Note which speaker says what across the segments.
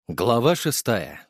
Speaker 1: Глава 6.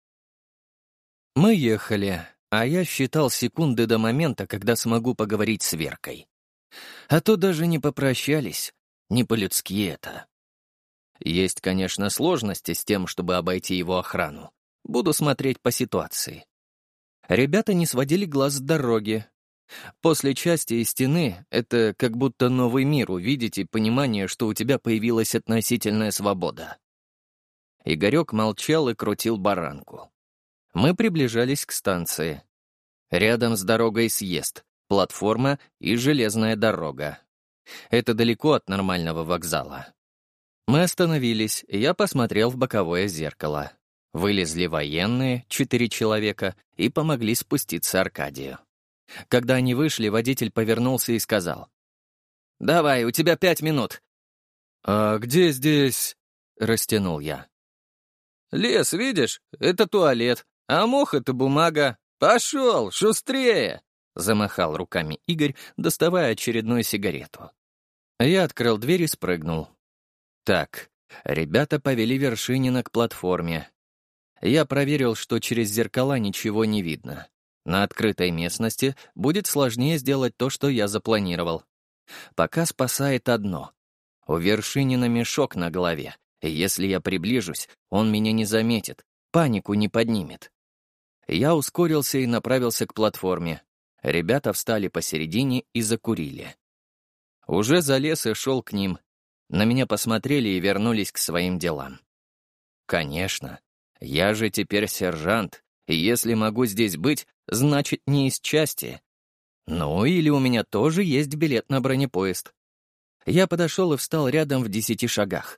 Speaker 1: Мы ехали, а я считал секунды до момента, когда смогу поговорить с Веркой. А то даже не попрощались, не по-людски это. Есть, конечно, сложности с тем, чтобы обойти его охрану. Буду смотреть по ситуации. Ребята не сводили глаз с дороги. После части и стены — это как будто новый мир увидеть и понимание, что у тебя появилась относительная свобода. Игорек молчал и крутил баранку. Мы приближались к станции. Рядом с дорогой съезд, платформа и железная дорога. Это далеко от нормального вокзала. Мы остановились, и я посмотрел в боковое зеркало. Вылезли военные, 4 человека, и помогли спуститься Аркадию. Когда они вышли, водитель повернулся и сказал: «Давай, у тебя 5 минут». «А где здесь?» — растянул я. «Лес, видишь? Это туалет, а мох — это бумага. Пошел, шустрее!» — замахал руками Игорь, доставая очередную сигарету. Я открыл дверь и спрыгнул. Так, ребята повели Вершинина к платформе. Я проверил, что через зеркала ничего не видно. На открытой местности будет сложнее сделать то, что я запланировал. Пока спасает одно. У Вершинина мешок на голове. И если я приближусь, он меня не заметит, панику не поднимет. Я ускорился и направился к платформе. Ребята встали посередине и закурили. Уже залез и шел к ним. На меня посмотрели и вернулись к своим делам. Конечно, я же теперь сержант, и если могу здесь быть, значит, не из части. Ну, или у меня тоже есть билет на бронепоезд. Я подошел и встал рядом в 10 шагах.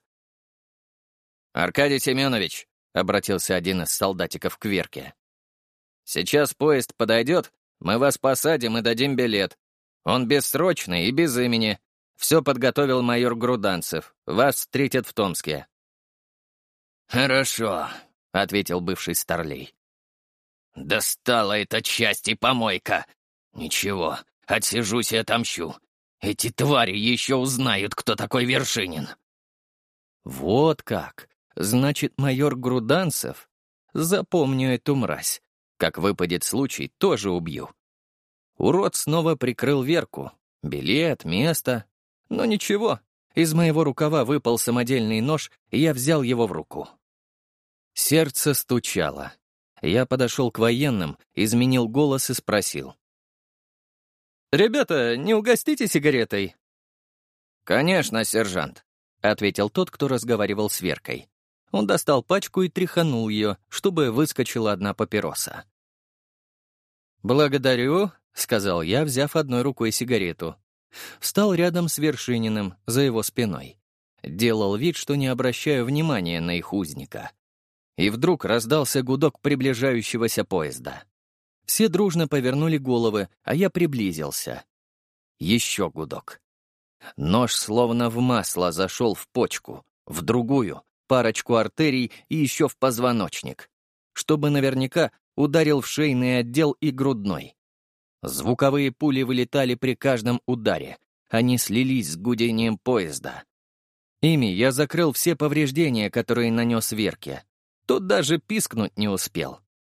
Speaker 1: «Аркадий Семенович», — обратился один из солдатиков к Верке, «сейчас поезд подойдет, мы вас посадим и дадим билет. Он бессрочный и без имени. Все подготовил майор Груданцев. Вас встретят в Томске».
Speaker 2: «Хорошо», —
Speaker 1: ответил бывший старлей.
Speaker 2: «Достала эта часть и помойка. Ничего, отсижусь и отомщу. Эти твари еще узнают, кто такой Вершинин».
Speaker 1: «Вот как! Значит, майор Груданцев? Запомню эту мразь. Как выпадет случай, тоже убью». Урод снова прикрыл Верку. Билет, место. Но ничего, из моего рукава выпал самодельный нож, и я взял его в руку. Сердце стучало. Я подошел к военным, изменил голос и спросил: «Ребята, не угостите сигаретой?» «Конечно, сержант», — ответил тот, кто разговаривал с Веркой. Он достал пачку и тряханул ее, чтобы выскочила одна папироса. «Благодарю», — сказал я, взяв одной рукой сигарету. Встал рядом с Вершининым, за его спиной. Делал вид, что не обращаю внимания на их узника. И вдруг раздался гудок приближающегося поезда. Все дружно повернули головы, а я приблизился. Еще гудок. Нож словно в масло зашел в почку, в другую, парочку артерий и еще в позвоночник. Чтобы наверняка ударил в шейный отдел и грудной. Звуковые пули вылетали при каждом ударе. Они слились с гудением поезда. Ими я закрыл все повреждения, которые нанес Верке. Тот даже пискнуть не успел.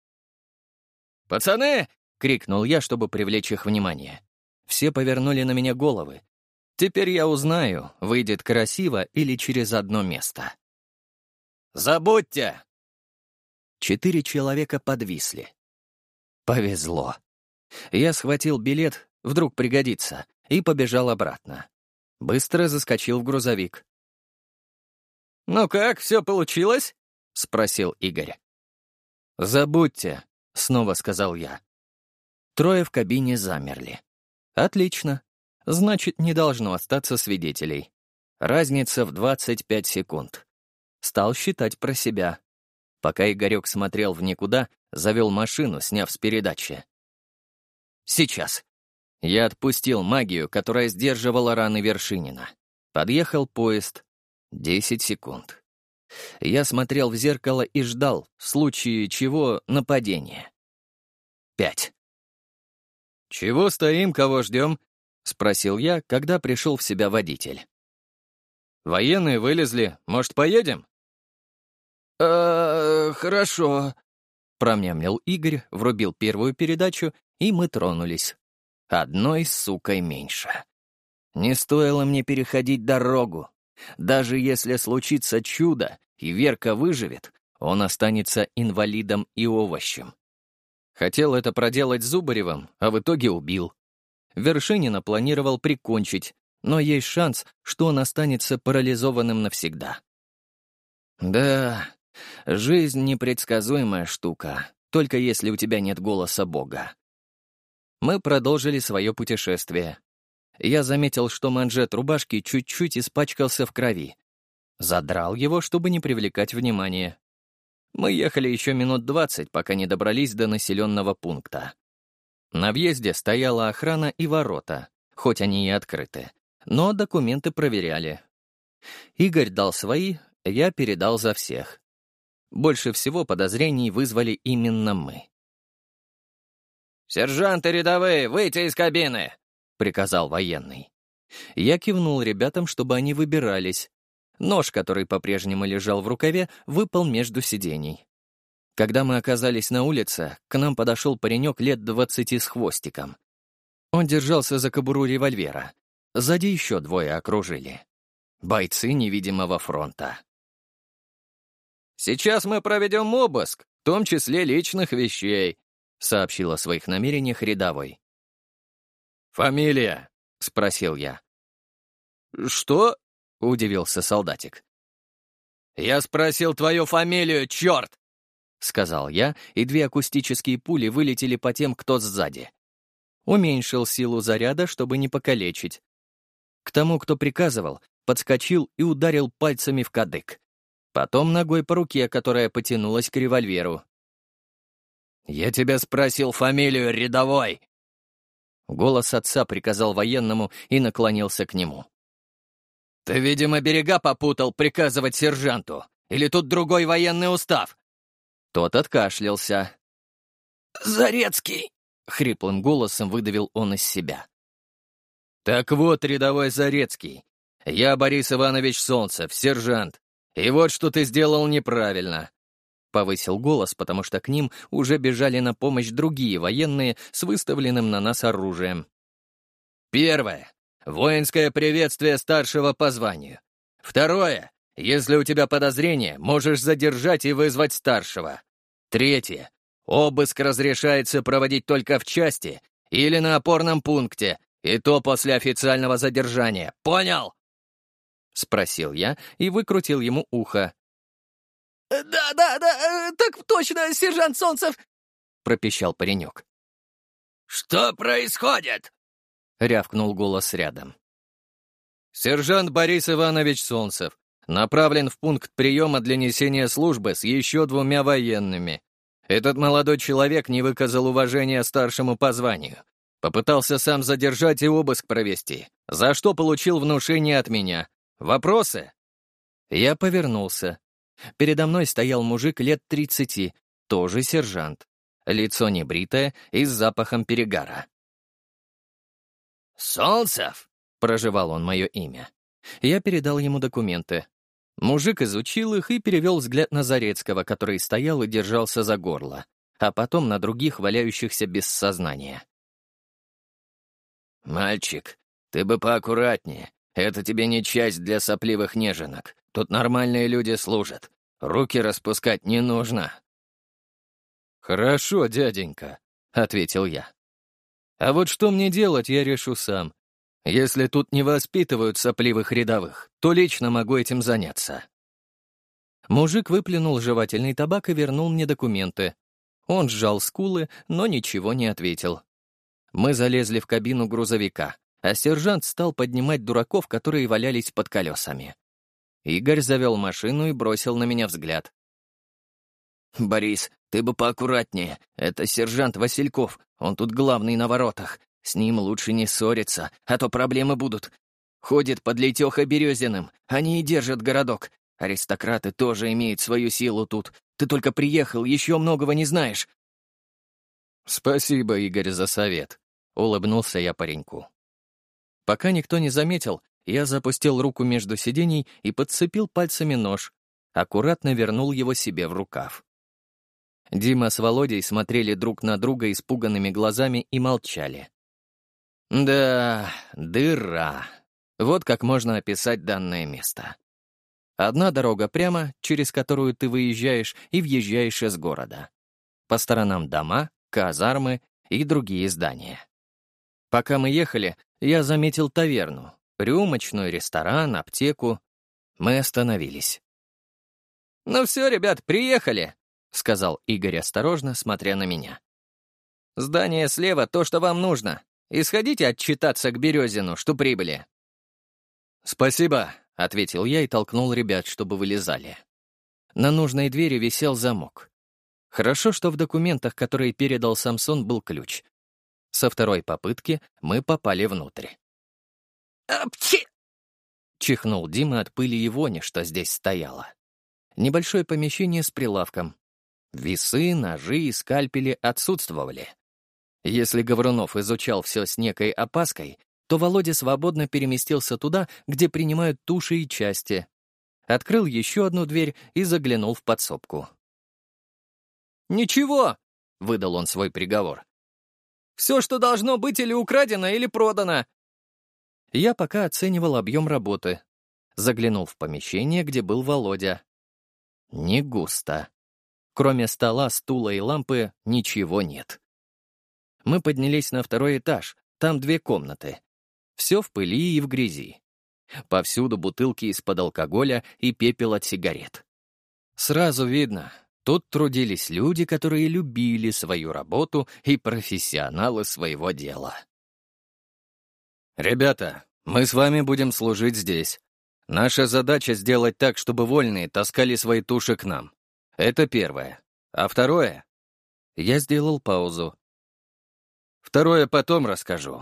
Speaker 1: «Пацаны!» — крикнул я, чтобы привлечь их внимание. Все повернули на меня головы. Теперь я узнаю, выйдет красиво или через одно место. «Забудьте!» 4 человека подвисли. Повезло. Я схватил билет, вдруг пригодится, и побежал обратно. Быстро заскочил в грузовик. «Ну как, все получилось?» — спросил Игорь. «Забудьте», — снова сказал я. 3 в кабине замерли. «Отлично. Значит, не должно остаться свидетелей. Разница в 25 секунд». Стал считать про себя. Пока Игорек смотрел в никуда, завел машину, сняв с передачи. «Сейчас». Я отпустил магию, которая сдерживала раны Вершинина. Подъехал поезд. 10 секунд. Я смотрел в зеркало и ждал, в случае чего, нападения. 5. «Чего стоим, кого ждем?» — спросил я, когда пришел в себя водитель. «Военные вылезли. Может, поедем?» Хорошо», — промямлил Игорь, врубил первую передачу, и мы тронулись. Одной сукой меньше. Не стоило мне переходить дорогу. Даже если случится чудо, и Верка выживет, он останется инвалидом и овощем. Хотел это проделать с Зубаревым, а в итоге убил. Вершинина планировал прикончить, но есть шанс, что он останется парализованным навсегда. Да, жизнь непредсказуемая штука, только если у тебя нет голоса Бога. Мы продолжили свое путешествие. Я заметил, что манжет рубашки чуть-чуть испачкался в крови. Задрал его, чтобы не привлекать внимания. Мы ехали еще минут 20, пока не добрались до населенного пункта. На въезде стояла охрана и ворота, хоть они и открыты, но документы проверяли. Игорь дал свои, я передал за всех. Больше всего подозрений вызвали именно мы.
Speaker 2: «Сержанты рядовые, выйти из кабины!» — приказал военный.
Speaker 1: Я кивнул ребятам, чтобы они выбирались. Нож, который по-прежнему лежал в рукаве, выпал между сидений. Когда мы оказались на улице, к нам подошел паренек лет 20 с хвостиком. Он держался за кобуру револьвера. Сзади еще двое окружили. Бойцы невидимого фронта.
Speaker 2: «Сейчас мы проведем обыск, в том числе личных вещей», — сообщил о своих намерениях рядовой.
Speaker 1: «Фамилия?» — спросил я.
Speaker 2: «Что?» —
Speaker 1: удивился солдатик.
Speaker 2: «Я спросил твою фамилию, черт!»
Speaker 1: — сказал я, и две акустические пули вылетели по тем, кто сзади. Уменьшил силу заряда, чтобы не покалечить. К тому, кто приказывал, подскочил и ударил пальцами в кадык. Потом ногой по руке, которая потянулась к револьверу.
Speaker 2: «Я тебя спросил фамилию, рядовой!»
Speaker 1: Голос отца приказал военному и наклонился к нему.
Speaker 2: «Ты, видимо, берега попутал приказывать сержанту. Или тут другой военный устав?»
Speaker 1: Тот откашлялся.
Speaker 2: «Зарецкий!» —
Speaker 1: хриплым голосом выдавил он из себя.
Speaker 2: «Так вот, рядовой Зарецкий, я Борис Иванович Солнцев, сержант. И вот что ты сделал неправильно».
Speaker 1: Повысил голос, потому что к ним уже бежали на помощь другие военные с выставленным на нас оружием.
Speaker 2: «Первое. Воинское приветствие старшего по званию. Второе. Если у тебя подозрение, можешь задержать и вызвать старшего. Третье. Обыск разрешается проводить только в части или на опорном пункте, и то после официального задержания. Понял?»
Speaker 1: — спросил я и выкрутил ему ухо.
Speaker 3: «Да, так точно, сержант Солнцев!» — пропищал паренек.
Speaker 2: «Что происходит?»
Speaker 1: — рявкнул голос рядом.
Speaker 2: «Сержант Борис Иванович Солнцев направлен в пункт приема для несения службы с еще 2 военными. Этот молодой человек не выказал уважения старшему по званию. Попытался сам задержать и обыск провести, за что получил внушение от меня. Вопросы?»
Speaker 1: Я повернулся. Передо мной стоял мужик лет 30, тоже сержант. Лицо небритое и с запахом перегара.
Speaker 2: «Солнцев?»
Speaker 1: — прожевал он мое имя. Я передал ему документы. Мужик изучил их и перевел взгляд на Зарецкого, который стоял и держался за горло, а потом на других, валяющихся без сознания.
Speaker 2: «Мальчик, ты бы поаккуратнее. Это тебе не часть для сопливых неженок. Тут нормальные люди служат. Руки распускать не нужно».
Speaker 1: «Хорошо, дяденька», — ответил я. «А вот что мне делать, я решу сам. Если тут не воспитывают сопливых рядовых, то лично могу этим заняться». Мужик выплюнул жевательный табак и вернул мне документы. Он сжал скулы, но ничего не ответил. Мы залезли в кабину грузовика, а сержант стал поднимать дураков, которые валялись под колесами. Игорь завел машину и бросил на меня взгляд.
Speaker 2: «Борис, ты бы поаккуратнее. Это сержант Васильков, он тут главный на воротах. С ним лучше не ссориться, а то проблемы будут. Ходит под Летёхой Березиным, они и держат городок. Аристократы тоже имеют свою силу тут. Ты только приехал, еще многого не знаешь».
Speaker 1: «Спасибо, Игорь, за совет», — улыбнулся я пареньку. Пока никто не заметил, я запустил руку между сидений и подцепил пальцами нож, аккуратно вернул его себе в рукав. Дима с Володей смотрели друг на друга испуганными глазами и молчали. Да, дыра. Вот как можно описать данное место. Одна дорога прямо, через которую ты выезжаешь и въезжаешь из города. По сторонам дома, казармы и другие здания. Пока мы ехали, я заметил таверну, рюмочную, ресторан, аптеку. Мы остановились. «Ну все, ребят, приехали», — сказал Игорь осторожно, смотря на меня. «Здание слева — то, что вам нужно. И сходите отчитаться к Березину, что прибыли». «Спасибо», — ответил я и толкнул ребят, чтобы вылезали. На нужной двери висел замок. Хорошо, что в документах, которые передал Самсон, был ключ. Со второй попытки мы попали внутрь.
Speaker 3: «Апчи!»
Speaker 1: — чихнул Дима от пыли и вони, что здесь стояло. Небольшое помещение с прилавком. Весы, ножи и скальпели отсутствовали. Если Гаврунов изучал все с некой опаской, то Володя свободно переместился туда, где принимают туши и части. Открыл еще одну дверь и заглянул в подсобку.
Speaker 3: «Ничего!» —
Speaker 1: выдал он свой приговор.
Speaker 3: «Все, что должно быть или украдено, или продано!»
Speaker 1: Я пока оценивал объем работы. Заглянул в помещение, где был Володя. Не густо. Кроме стола, стула и лампы ничего нет. Мы поднялись на второй этаж, там 2 комнаты. Все в пыли и в грязи. Повсюду бутылки из-под алкоголя и пепел от сигарет. Сразу видно, тут трудились люди, которые любили свою работу и профессионалы своего дела. «Ребята, мы с вами будем служить здесь. Наша задача — сделать так, чтобы вольные таскали свои туши к нам. Это первое. А второе...» Я сделал паузу. «Второе потом расскажу».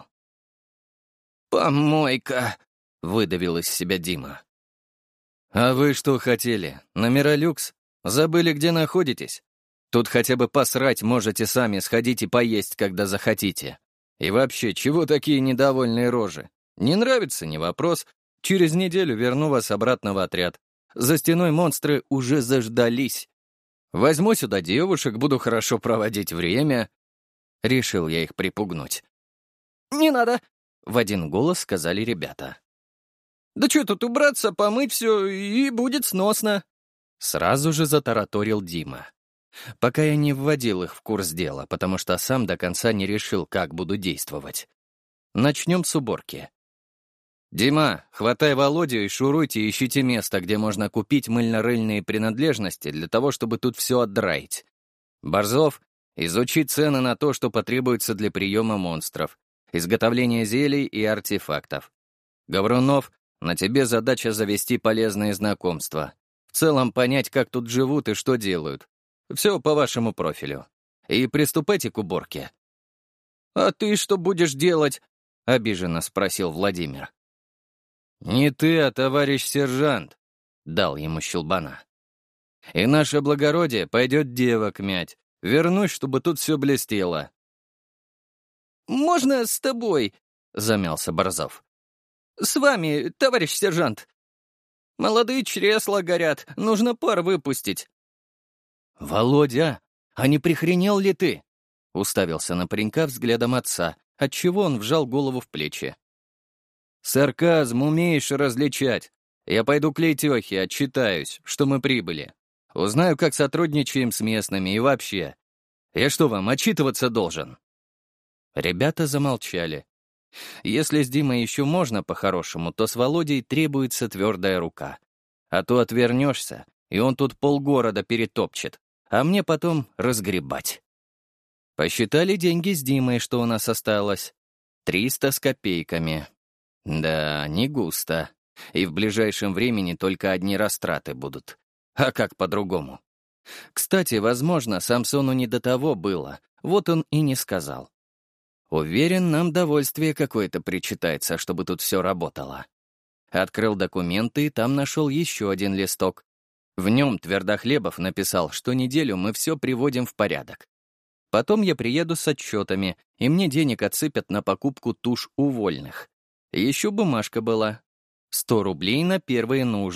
Speaker 3: «Помойка!» —
Speaker 1: выдавил из себя Дима. «А вы что хотели? Номера люкс? Забыли, где находитесь? Тут хотя бы посрать можете сами, сходить и поесть, когда захотите. И вообще, чего такие недовольные рожи? Не нравится — не вопрос. Через неделю верну вас обратно в отряд. За стеной монстры уже заждались. Возьму сюда девушек, буду хорошо проводить время». Решил я их припугнуть.
Speaker 3: «Не надо!»
Speaker 1: — в один голос сказали ребята.
Speaker 3: «Да что тут убраться, помыть все, и будет сносно!»
Speaker 1: Сразу же затараторил Дима. Пока я не вводил их в курс дела, потому что сам до конца не решил, как буду действовать. Начнем с уборки. «Дима, хватай Володю и шуруйте, ищите место, где можно купить мыльно-рыльные принадлежности для того, чтобы тут все отдраить. Борзов, изучи цены на то, что потребуется для приема монстров, изготовления зелий и артефактов. Гаврунов, на тебе задача завести полезные знакомства. В целом понять, как тут живут и что делают. Все по вашему профилю. И приступайте к уборке».
Speaker 3: «А ты что будешь делать?»
Speaker 1: — обиженно спросил Владимир. «Не ты, а товарищ сержант», — дал ему щелбана. «И наше благородие пойдет девок мять. Вернусь, чтобы тут все блестело».
Speaker 3: «Можно с тобой?» — замялся Борзов. «С вами, товарищ сержант. Молодые чресла горят, нужно пар выпустить».
Speaker 1: «Володя, а не прихренел ли ты?» — уставился на паренька взглядом отца, отчего он вжал голову в плечи. «Сарказм умеешь различать. Я пойду к Лейтехе, отчитаюсь, что мы прибыли. Узнаю, как сотрудничаем с местными и вообще. Я что, вам отчитываться должен?» Ребята замолчали. Если с Димой еще можно по-хорошему, то с Володей требуется твердая рука. А то отвернешься, и он тут полгорода перетопчет, а мне потом разгребать. Посчитали деньги с Димой, что у нас осталось. 300 с копейками. Да, не густо. И в ближайшем времени только одни растраты будут. А как по-другому? Кстати, возможно, Самсону не до того было, вот он и не сказал. Уверен, нам довольствие какое-то причитается, чтобы тут все работало. Открыл документы и там нашел еще один листок. В нем Твердохлебов написал, что неделю мы все приводим в порядок. Потом я приеду с отчетами, и мне денег отсыпят на покупку туш у вольных. Еще бумажка была. 100 рублей на первые нужды.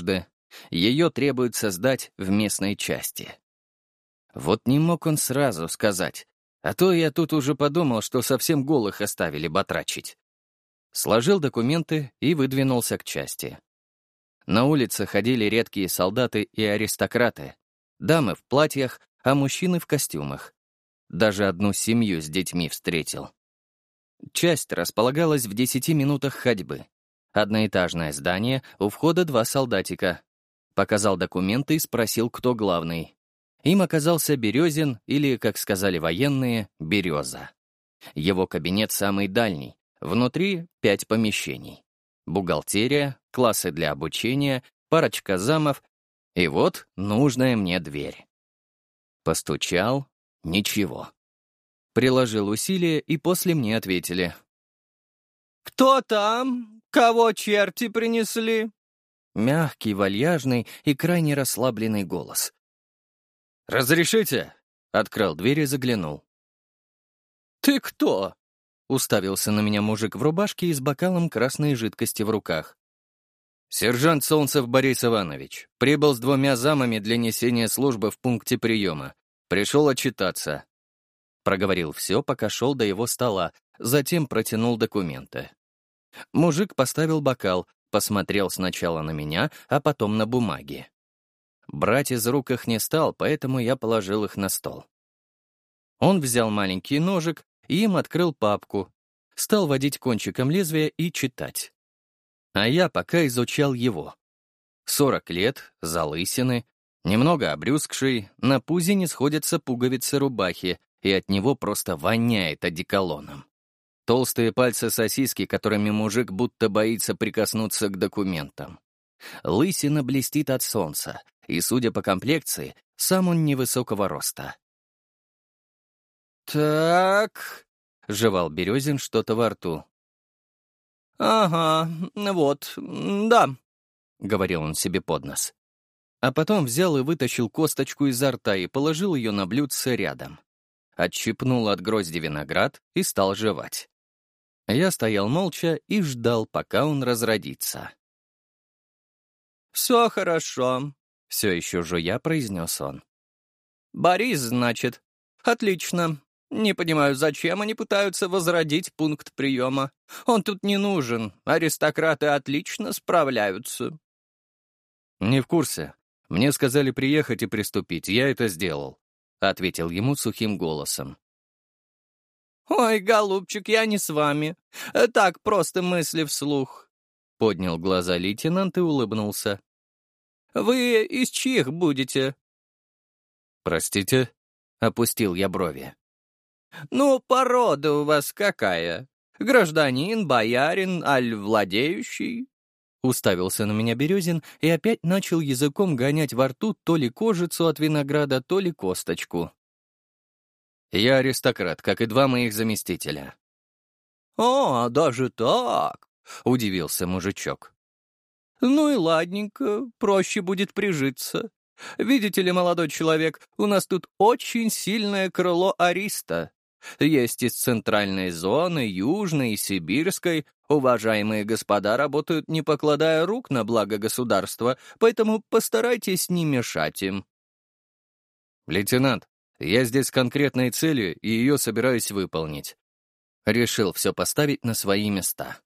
Speaker 1: Ее требуется сдать в местной части. Вот не мог он сразу сказать, а то я тут уже подумал, что совсем голых оставили батрачить. Сложил документы и выдвинулся к части. На улице ходили редкие солдаты и аристократы, дамы в платьях, а мужчины в костюмах. Даже одну семью с детьми встретил. Часть располагалась в 10 минутах ходьбы. Одноэтажное здание, у входа 2 солдатика. Показал документы и спросил, кто главный. Им оказался Березин, или, как сказали военные, Береза. Его кабинет самый дальний. Внутри 5 помещений. Бухгалтерия, классы для обучения, парочка замов и вот нужная мне дверь. Постучал — ничего. Приложил усилия, и после мне ответили.
Speaker 3: «Кто там? Кого черти принесли?»
Speaker 1: Мягкий, вальяжный и крайне расслабленный голос.
Speaker 2: «Разрешите?» — открыл дверь и заглянул.
Speaker 3: «Ты кто?»
Speaker 1: — уставился на меня мужик в рубашке и с бокалом красной жидкости в руках.
Speaker 2: «Сержант Солнцев Борис Иванович. Прибыл с 2 замами для несения службы в пункте приема. Пришел отчитаться».
Speaker 1: Проговорил все, пока шел до его стола, затем протянул документы. Мужик поставил бокал, посмотрел сначала на меня, а потом на бумаги. Брать из рук их не стал, поэтому я положил их на стол. Он взял маленький ножик и им открыл папку, стал водить кончиком лезвия и читать. А я пока изучал его. 40 лет, залысины, немного обрюзгший, на пузе не сходятся пуговицы рубахи, и от него просто воняет одеколоном. Толстые пальцы-сосиски, которыми мужик будто боится прикоснуться к документам. Лысина блестит от солнца, и, судя по комплекции, сам он невысокого роста.
Speaker 3: «Так...» —
Speaker 1: жевал Березин что-то во рту.
Speaker 3: «Ага, вот, да»,
Speaker 1: — говорил он себе под нос. А потом взял и вытащил косточку изо рта и положил ее на блюдце рядом. Отщипнул от грозди виноград и стал жевать. Я стоял молча и ждал, пока он разродится.
Speaker 3: «Все хорошо»,
Speaker 1: — все еще жуя произнес он.
Speaker 3: «Борис, значит. Отлично. Не понимаю, зачем они пытаются возродить пункт приема. Он тут не нужен. Аристократы отлично справляются».
Speaker 1: «Не в курсе. Мне сказали приехать и приступить. Я это сделал», — ответил ему сухим голосом.
Speaker 3: «Ой, голубчик, я не с вами. Так просто мысли вслух», — поднял глаза лейтенант и улыбнулся. «Вы из чьих будете?»
Speaker 1: «Простите?» — опустил я брови.
Speaker 3: «Ну, порода у вас какая? Гражданин, боярин, аль владеющий?»
Speaker 1: Уставился на меня Березин и опять начал языком гонять во рту то ли кожицу от винограда, то ли косточку.
Speaker 2: «Я аристократ, как и 2 моих заместителя».
Speaker 3: «О, даже так?»
Speaker 1: — удивился мужичок.
Speaker 3: «Ну и ладненько, проще будет прижиться. Видите ли, молодой человек, у нас тут очень сильное крыло ариста. Есть из центральной зоны, южной и сибирской. Уважаемые господа работают, не покладая рук на благо государства, поэтому постарайтесь не мешать им».
Speaker 2: «Лейтенант, я здесь с конкретной целью, и ее собираюсь выполнить».
Speaker 1: Решил все поставить на свои места.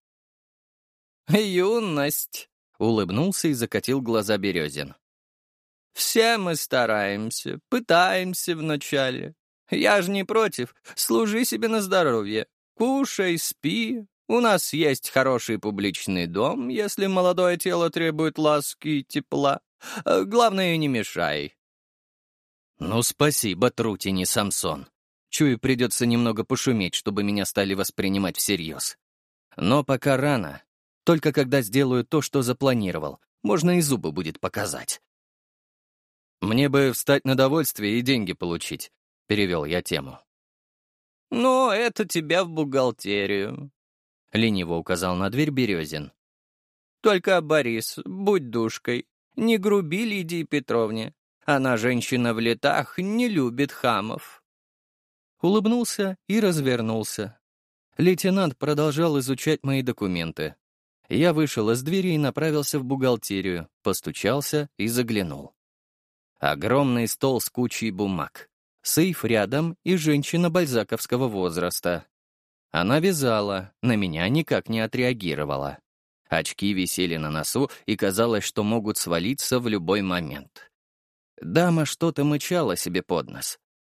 Speaker 3: «Юность», —
Speaker 1: улыбнулся и закатил глаза Березин.
Speaker 3: «Все мы стараемся, пытаемся вначале. Я же не против, служи себе на здоровье. Кушай, спи. У нас есть хороший публичный дом, если молодое тело требует ласки и тепла. Главное, не мешай».
Speaker 1: «Ну, спасибо, Трутень и Самсон. Чую, придется немного пошуметь, чтобы меня стали воспринимать всерьез. Но пока рано. Только когда сделаю то, что запланировал, можно и зубы будет показать».
Speaker 2: «Мне бы встать на довольствие и деньги получить», — перевел я тему.
Speaker 3: «Ну, это тебя в бухгалтерию»,
Speaker 1: — лениво указал на дверь Березин.
Speaker 3: «Только, Борис, будь душкой, не груби Лидии Петровне. Она женщина в летах, не любит хамов».
Speaker 1: Улыбнулся и развернулся. Лейтенант продолжал изучать мои документы. Я вышел из двери и направился в бухгалтерию, постучался и заглянул. Огромный стол с кучей бумаг. Сейф рядом и женщина бальзаковского возраста. Она вязала, на меня никак не отреагировала. Очки висели на носу, и казалось, что могут свалиться в любой момент. Дама что-то мычала себе под нос.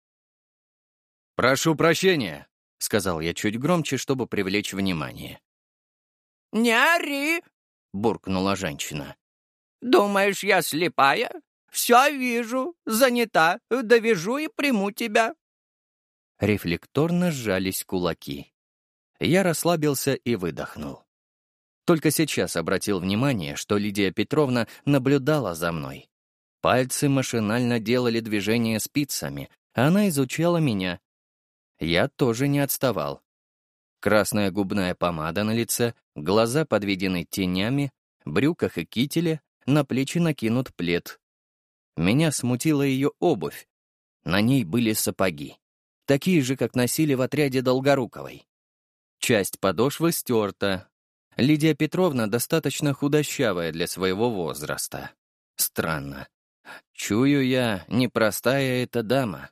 Speaker 2: «Прошу прощения»,
Speaker 1: — сказал я чуть громче, чтобы привлечь внимание.
Speaker 3: «Не ори!» — буркнула женщина. «Думаешь, я слепая? Все вижу, занята, довяжу и приму тебя».
Speaker 1: Рефлекторно сжались кулаки. Я расслабился и выдохнул. Только сейчас обратил внимание, что Лидия Петровна наблюдала за мной. Пальцы машинально делали движения спицами, а она изучала меня. Я тоже не отставал. Красная губная помада на лице, глаза подведены тенями, в брюках и кителе, на плечи накинут плед. Меня смутила ее обувь. На ней были сапоги, такие же, как носили в отряде Долгоруковой. Часть подошвы стерта. Лидия Петровна достаточно худощавая для своего возраста. Странно. Чую я, непростая эта дама.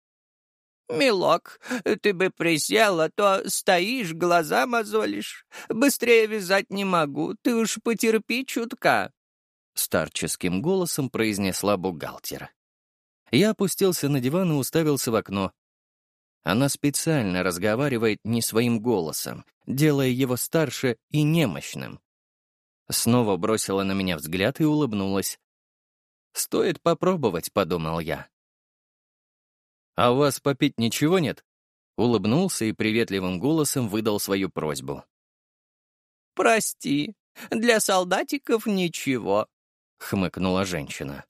Speaker 3: «Милок, ты бы присел, а то стоишь, глаза мозолишь. Быстрее вязать не могу, ты уж потерпи чутка»,
Speaker 1: — старческим голосом произнесла бухгалтер. Я опустился на диван и уставился в окно. Она специально разговаривает не своим голосом, делая его старше и немощным. Снова бросила на меня взгляд и улыбнулась. «Стоит попробовать», — подумал я. «А у вас попить ничего нет?» Улыбнулся и приветливым голосом выдал свою просьбу.
Speaker 3: «Прости, для солдатиков ничего», —
Speaker 1: хмыкнула женщина.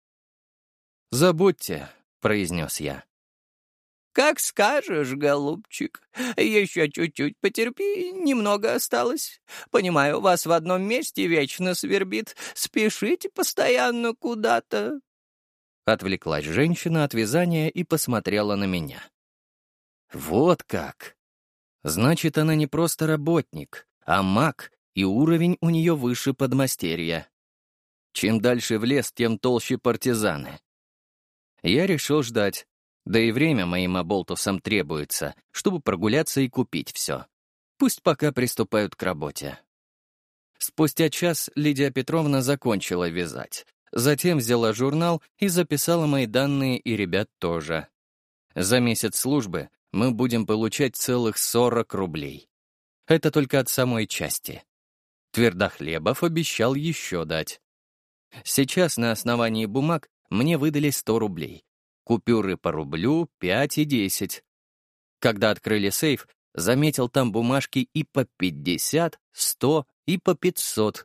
Speaker 1: «Забудьте», — произнес я.
Speaker 3: «Как скажешь, голубчик. Еще чуть-чуть потерпи, немного осталось. Понимаю, вас в одном месте вечно свербит. Спешите постоянно куда-то».
Speaker 1: Отвлеклась женщина от вязания и посмотрела на меня. «Вот как! Значит, она не просто работник, а маг, и уровень у нее выше подмастерья. Чем дальше в лес, тем толще партизаны». Я решил ждать. Да и время моим оболтусам требуется, чтобы прогуляться и купить все. Пусть пока приступают к работе. Спустя час Лидия Петровна закончила вязать. Затем взяла журнал и записала мои данные и ребят тоже. За месяц службы мы будем получать целых 40 рублей. Это только от самой части. Твердохлебов обещал еще дать. Сейчас на основании бумаг мне выдали 100 рублей. Купюры по рублю, 5 и 10. Когда открыли сейф, заметил там бумажки и по 50, 100 и по 500.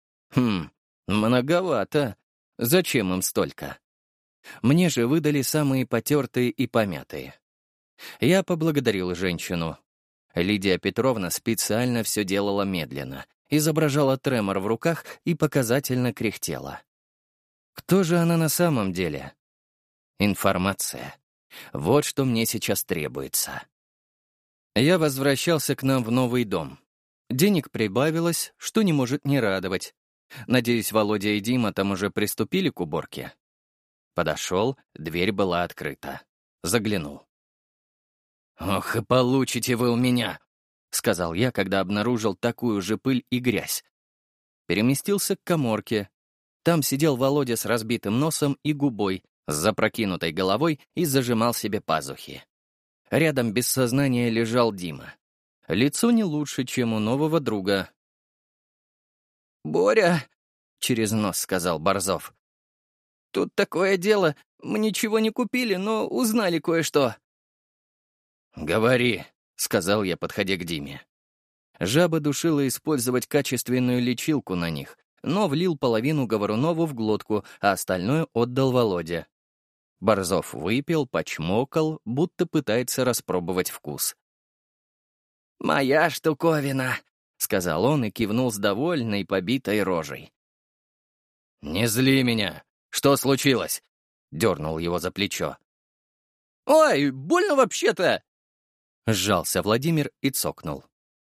Speaker 1: Многовато. Зачем им столько? Мне же выдали самые потертые и помятые. Я поблагодарил женщину. Лидия Петровна специально все делала медленно, изображала тремор в руках и показательно кряхтела. Кто же она на самом деле? Информация. Вот что мне сейчас требуется. Я возвращался к нам в новый дом. Денег прибавилось, что не может не радовать. Надеюсь, Володя и Дима там уже приступили к уборке. Подошел, дверь была открыта. Заглянул. «Ох, и получите вы у меня!» — сказал я, когда обнаружил такую же пыль и грязь. Переместился к каморке. Там сидел Володя с разбитым носом и губой, с запрокинутой головой и зажимал себе пазухи. Рядом без сознания лежал Дима. Лицо не лучше, чем у нового друга.
Speaker 3: «Боря», —
Speaker 1: через нос сказал Борзов.
Speaker 3: «Тут такое дело. Мы ничего не купили, но узнали кое-что».
Speaker 1: «Говори», — сказал я, подходя к Диме. Жаба душила использовать качественную лечилку на них, но влил половину Говорунову в глотку, а остальное отдал Володе. Борзов выпил, почмокал, будто пытается распробовать вкус.
Speaker 3: «Моя штуковина»,
Speaker 1: — сказал он и кивнул с довольной, побитой рожей. «Не зли меня! Что случилось?» — дернул его за плечо.
Speaker 3: «Ой, больно вообще-то!»
Speaker 1: Сжался Владимир и цокнул.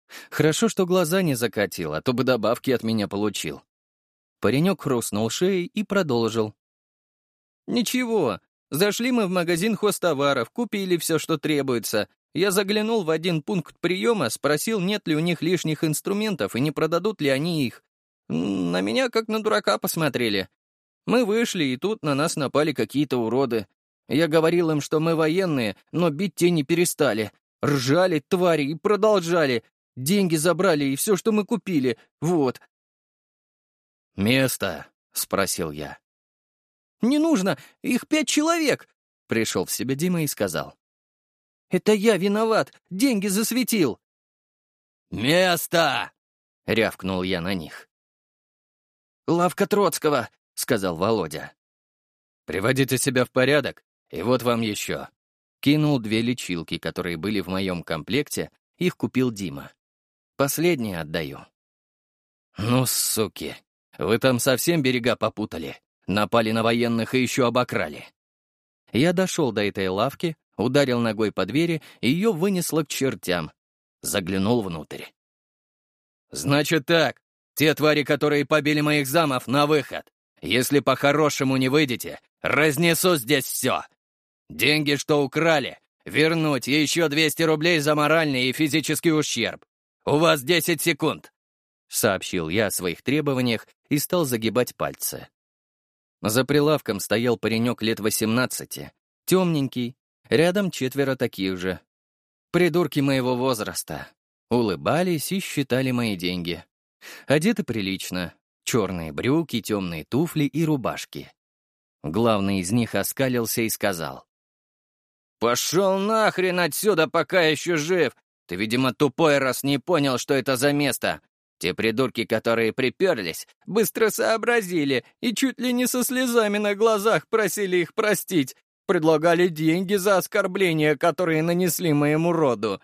Speaker 1: Хорошо, что глаза не закатил, а то бы добавки от меня получил. Паренек хрустнул шеей и продолжил. «Ничего, зашли мы в магазин хозтоваров, купили все, что требуется. Я заглянул в один пункт приема, спросил, нет ли у них лишних инструментов и не продадут ли они их. На меня как на дурака посмотрели. Мы вышли, и тут на нас напали какие-то уроды. Я говорил им, что мы военные, но бить те не перестали. Ржали, твари, и продолжали. Деньги забрали, и все, что мы купили. Вот».
Speaker 2: «Место?» — спросил я.
Speaker 1: «Не нужно, их 5 человек!» — пришел в себя Дима и сказал. «Это я виноват, деньги засветил!»
Speaker 2: «Место!» —
Speaker 1: рявкнул я на них. «Лавка Троцкого!» — сказал Володя.
Speaker 2: «Приводите себя в порядок, и вот вам еще».
Speaker 1: Кинул 2 лечилки, которые были в моем комплекте, их купил Дима. Последние отдаю.
Speaker 2: «Ну, суки, вы там совсем берега попутали. Напали на военных и еще обокрали».
Speaker 1: Я дошел до этой лавки, ударил ногой по двери, и ее вынесло к чертям. Заглянул внутрь.
Speaker 2: «Значит так, те твари, которые побили моих замов, на выход. Если по-хорошему не выйдете, разнесу здесь все. Деньги, что украли, вернуть и еще 200 рублей за моральный и физический ущерб. У вас 10 секунд»,
Speaker 1: — сообщил я о своих требованиях и стал загибать пальцы. За прилавком стоял паренек лет 18, темненький, рядом 4 таких же. Придурки моего возраста. Улыбались и считали мои деньги. Одеты прилично. Черные брюки, темные туфли и рубашки. Главный из них оскалился и сказал.
Speaker 2: «Пошел нахрен отсюда, пока еще жив! Ты, видимо, тупой, раз не понял, что это за место. Те придурки, которые приперлись, быстро сообразили и чуть ли не со слезами на глазах просили их простить, предлагали деньги за оскорбления, которые нанесли моему роду».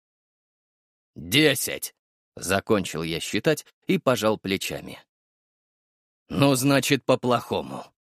Speaker 2: 10.
Speaker 1: Закончил я считать и пожал плечами.
Speaker 2: «Ну, значит, по-плохому.